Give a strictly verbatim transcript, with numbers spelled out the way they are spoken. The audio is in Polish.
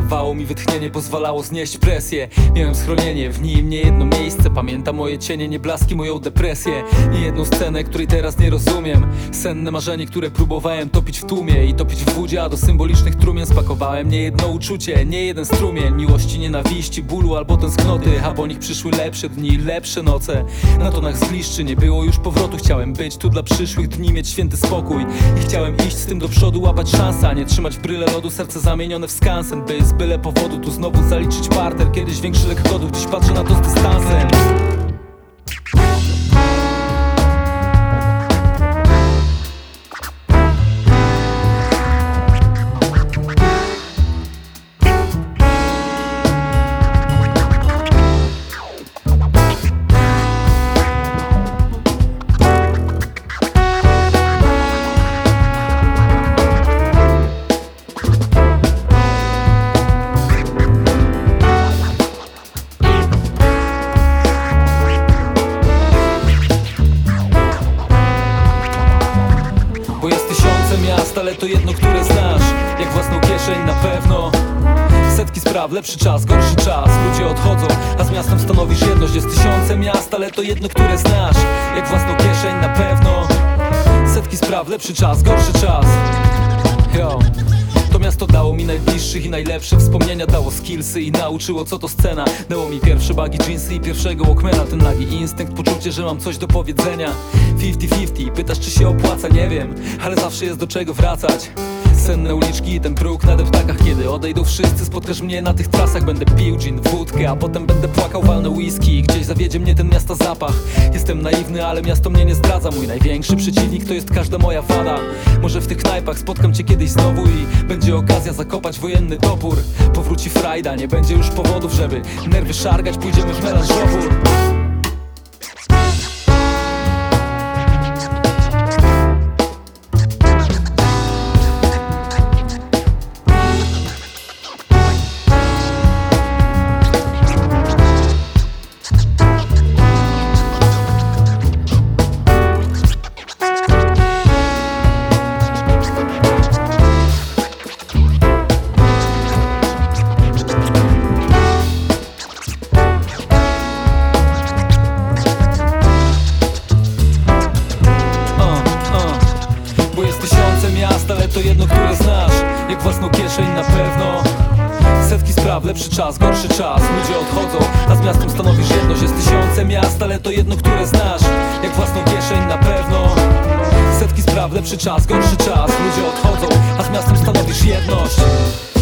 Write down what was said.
dawało mi wytchnienie, pozwalało znieść presję. Miałem schronienie, w nim nie jedno miejsce. Pamiętam moje cienie, nie blaski, moją depresję. Nie jedną scenę, której teraz nie rozumiem. Senne marzenie, które próbowałem topić w tłumie i topić w wodzie, a do symbolicznych trumien spakowałem nie jedno uczucie, nie jeden strumień miłości, nienawiści, bólu albo tęsknoty. A po nich przyszły lepsze dni, lepsze noce. Na tonach zgliszczy nie było już powrotu. Chciałem być tu dla przyszłych dni, mieć święty spokój. I chciałem iść z tym do przodu, łapać szansę, a nie trzymać w bryle lodu serce zamienione w skansen. By z byle powodu tu znowu zaliczyć parter. Kiedyś większy lek kodów, dziś patrzę na to z dystansem. Bo jest tysiące miast, ale to jedno, które znasz jak własną kieszeń na pewno. Setki spraw, lepszy czas, gorszy czas. Ludzie odchodzą, a z miastem stanowisz jedność. Jest tysiące miast, ale to jedno, które znasz jak własną kieszeń na pewno. Setki spraw, lepszy czas, gorszy czas. Yo. To miasto dało mi najbliższych i najlepsze wspomnienia. Dało skillsy i nauczyło, co to scena. Dało mi pierwsze bagi jeansy i pierwszego walkmana. Ten nagi instynkt, poczucie, że mam coś do powiedzenia. Fifty fifty, pytasz czy się opłaca, nie wiem, ale zawsze jest do czego wracać. Senne uliczki i ten próg na deptakach. Kiedy odejdą wszyscy, spotkasz mnie na tych trasach. Będę pił gin, wódkę, a potem będę płakał, walnę whisky. Gdzieś zawiedzie mnie ten miasta zapach. Jestem naiwny, ale miasto mnie nie zdradza. Mój największy przeciwnik to jest każda moja wada. Może w tych knajpach spotkam cię kiedyś znowu i będzie okazja zakopać wojenny topór. Powróci frajda, nie będzie już powodów, żeby nerwy szargać. Pójdziemy w melanżowór. Ale to jedno, które znasz jak własną kieszeń na pewno. Setki spraw, lepszy czas, gorszy czas. Ludzie odchodzą, a z miastem stanowisz jedność. Jest tysiące miast, ale to jedno, które znasz jak własną kieszeń na pewno. Setki spraw, lepszy czas, gorszy czas. Ludzie odchodzą, a z miastem stanowisz jedność.